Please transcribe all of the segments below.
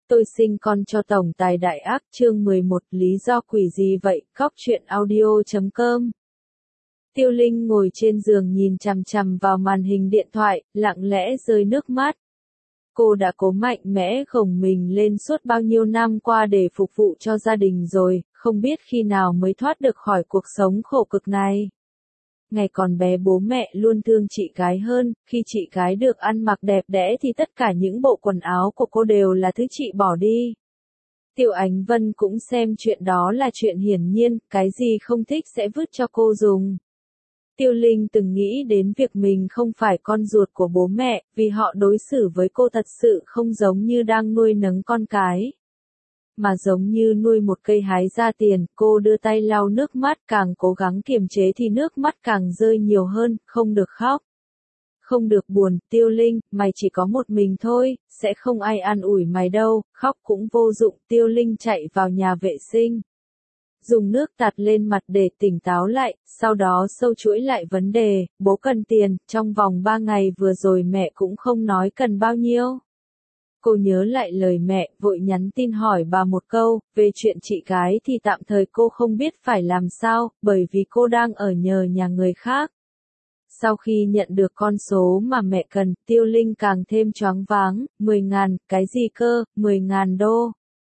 Tôi sinh con cho tổng tài đại ác chương 11 lý do quỷ gì vậy, Cóc truyện audio.com. Tiêu Linh ngồi trên giường nhìn chằm chằm vào màn hình điện thoại, lặng lẽ rơi nước mắt. Cô đã cố mạnh mẽ gồng mình lên suốt bao nhiêu năm qua để phục vụ cho gia đình rồi, không biết khi nào mới thoát được khỏi cuộc sống khổ cực này. Ngày còn bé bố mẹ luôn thương chị gái hơn, khi chị gái được ăn mặc đẹp đẽ thì tất cả những bộ quần áo của cô đều là thứ chị bỏ đi. Tiêu Ánh Vân cũng xem chuyện đó là chuyện hiển nhiên, cái gì không thích sẽ vứt cho cô dùng. Tiêu Linh từng nghĩ đến việc mình không phải con ruột của bố mẹ, vì họ đối xử với cô thật sự không giống như đang nuôi nấng con cái, mà giống như nuôi một cây hái ra tiền. Cô đưa tay lau nước mắt, càng cố gắng kiềm chế thì nước mắt càng rơi nhiều hơn. Không được khóc, không được buồn, Tiêu Linh, mày chỉ có một mình thôi, sẽ không ai an ủi mày đâu, khóc cũng vô dụng. Tiêu Linh chạy vào nhà vệ sinh, dùng nước tạt lên mặt để tỉnh táo lại, sau đó sâu chuỗi lại vấn đề. Bố cần tiền, trong vòng 3 ngày vừa rồi mẹ cũng không nói cần bao nhiêu. Cô nhớ lại lời mẹ, vội nhắn tin hỏi bà một câu. Về chuyện chị gái thì tạm thời cô không biết phải làm sao, bởi vì cô đang ở nhờ nhà người khác. Sau khi nhận được con số mà mẹ cần, Tiêu Linh càng thêm choáng váng. 10.000, cái gì cơ, 10.000 đô.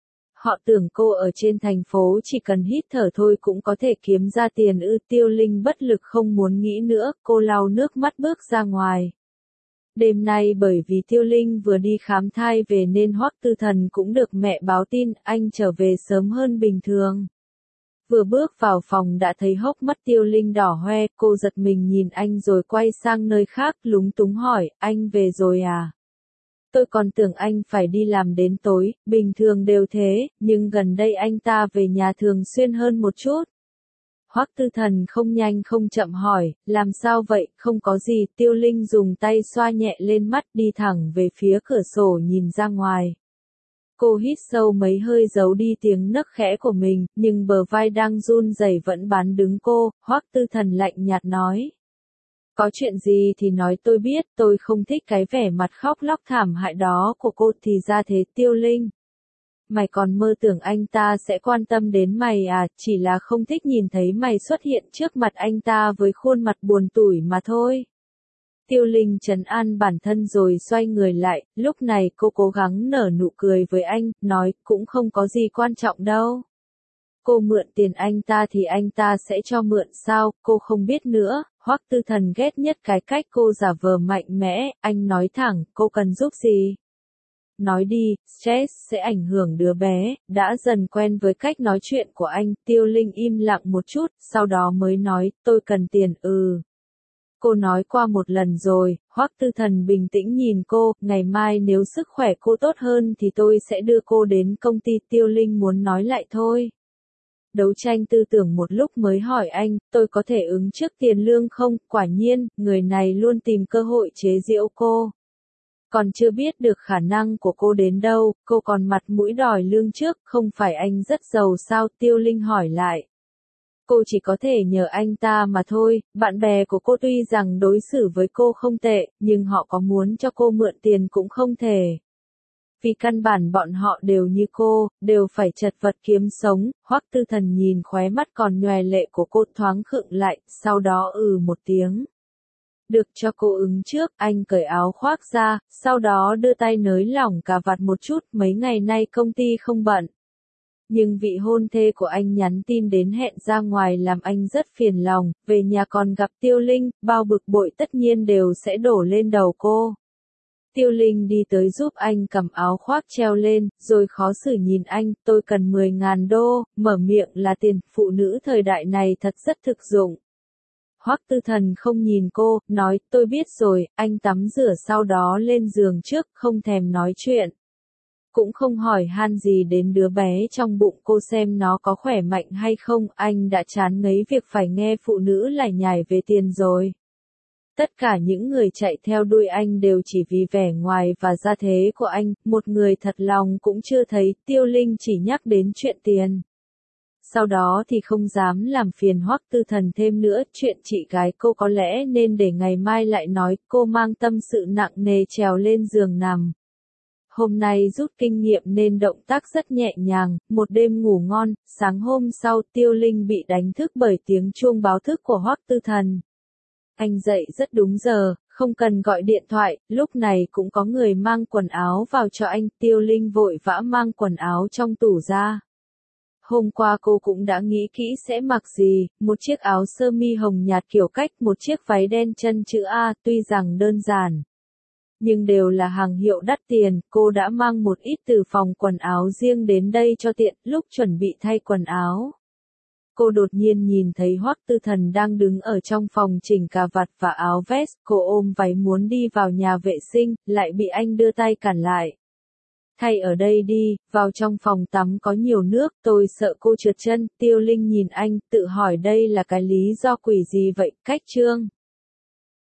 Họ tưởng cô ở trên thành phố chỉ cần hít thở thôi cũng có thể kiếm ra tiền ư. Tiêu Linh bất lực không muốn nghĩ nữa, cô lau nước mắt bước ra ngoài. Đêm nay bởi vì Tiêu Linh vừa đi khám thai về nên Hoắc Tư Thần cũng được mẹ báo tin, anh trở về sớm hơn bình thường. Vừa bước vào phòng đã thấy hốc mắt Tiêu Linh đỏ hoe, cô giật mình nhìn anh rồi quay sang nơi khác, lúng túng hỏi, anh về rồi à? Tôi còn tưởng anh phải đi làm đến tối, bình thường đều thế, nhưng gần đây anh ta về nhà thường xuyên hơn một chút. Hoắc Tư Thần không nhanh không chậm hỏi, làm sao vậy, không có gì. Tiêu Linh dùng tay xoa nhẹ lên mắt, đi thẳng về phía cửa sổ nhìn ra ngoài. Cô hít sâu mấy hơi giấu đi tiếng nấc khẽ của mình, nhưng bờ vai đang run rẩy vẫn bán đứng cô. Hoắc Tư Thần lạnh nhạt nói. Có chuyện gì thì nói tôi biết, tôi không thích cái vẻ mặt khóc lóc thảm hại đó của cô. Thì ra thế. Tiêu Linh. Mày còn mơ tưởng anh ta sẽ quan tâm đến mày à, chỉ là không thích nhìn thấy mày xuất hiện trước mặt anh ta với khuôn mặt buồn tủi mà thôi. Tiêu Linh trấn an bản thân rồi xoay người lại, lúc này cô cố gắng nở nụ cười với anh, nói, cũng không có gì quan trọng đâu. Cô mượn tiền anh ta thì anh ta sẽ cho mượn sao, cô không biết nữa. Hoắc Tư Thần ghét nhất cái cách cô giả vờ mạnh mẽ, anh nói thẳng, cô cần giúp gì? Nói đi, stress sẽ ảnh hưởng đứa bé. Đã dần quen với cách nói chuyện của anh, Tiêu Linh im lặng một chút, sau đó mới nói, tôi cần tiền. Cô nói qua một lần rồi. Hoắc Tư Thần bình tĩnh nhìn cô, ngày mai nếu sức khỏe cô tốt hơn thì tôi sẽ đưa cô đến công ty. Tiêu Linh muốn nói lại thôi. Đấu tranh tư tưởng một lúc mới hỏi anh, tôi có thể ứng trước tiền lương không? Quả nhiên, người này luôn tìm cơ hội chế giễu cô. Còn chưa biết được khả năng của cô đến đâu, cô còn mặt mũi đòi lương trước, không phải anh rất giàu sao? Tiêu Linh hỏi lại. Cô chỉ có thể nhờ anh ta mà thôi. Bạn bè của cô tuy rằng đối xử với cô không tệ, nhưng họ có muốn cho cô mượn tiền cũng không thể. Vì căn bản bọn họ đều như cô, đều phải chật vật kiếm sống. Hoắc Tư Thần nhìn khóe mắt còn nhòe lệ của cô thoáng khựng lại, sau đó một tiếng. Được cho cô ứng trước, anh cởi áo khoác ra, sau đó đưa tay nới lỏng cà vạt một chút. Mấy ngày nay công ty không bận, nhưng vị hôn thê của anh nhắn tin đến hẹn ra ngoài làm anh rất phiền lòng. Về nhà còn gặp Tiêu Linh, bao bực bội tất nhiên đều sẽ đổ lên đầu cô. Tiêu Linh đi tới giúp anh cầm áo khoác treo lên, rồi khó xử nhìn anh, tôi cần 10.000 đô, mở miệng là tiền, phụ nữ thời đại này thật rất thực dụng. Hoắc Tư Thần không nhìn cô, nói, tôi biết rồi. Anh tắm rửa sau đó lên giường trước, không thèm nói chuyện. Cũng không hỏi han gì đến đứa bé trong bụng cô xem nó có khỏe mạnh hay không. Anh đã chán ngấy việc phải nghe phụ nữ lải nhải về tiền rồi. Tất cả những người chạy theo đuôi anh đều chỉ vì vẻ ngoài và gia thế của anh, một người thật lòng cũng chưa thấy. Tiêu Linh chỉ nhắc đến chuyện tiền. Sau đó thì không dám làm phiền Hoắc Tư Thần thêm nữa. Chuyện chị gái cô có lẽ nên để ngày mai lại nói. Cô mang tâm sự nặng nề trèo lên giường nằm. Hôm nay rút kinh nghiệm nên động tác rất nhẹ nhàng, một đêm ngủ ngon, sáng hôm sau Tiêu Linh bị đánh thức bởi tiếng chuông báo thức của Hoắc Tư Thần. Anh dậy rất đúng giờ, không cần gọi điện thoại, lúc này cũng có người mang quần áo vào cho anh, Tiêu Linh vội vã mang quần áo trong tủ ra. Hôm qua cô cũng đã nghĩ kỹ sẽ mặc gì, một chiếc áo sơ mi hồng nhạt kiểu cách, một chiếc váy đen chân chữ A, tuy rằng đơn giản, nhưng đều là hàng hiệu đắt tiền, cô đã mang một ít từ phòng quần áo riêng đến đây cho tiện, lúc chuẩn bị thay quần áo. Cô đột nhiên nhìn thấy Hoắc Tư Thần đang đứng ở trong phòng chỉnh cà vạt và áo vest, cô ôm váy muốn đi vào nhà vệ sinh, lại bị anh đưa tay cản lại. Thay ở đây đi, vào trong phòng tắm có nhiều nước, tôi sợ cô trượt chân, Tiêu Linh nhìn anh, tự hỏi đây là cái lý do quỷ gì vậy, cách chương.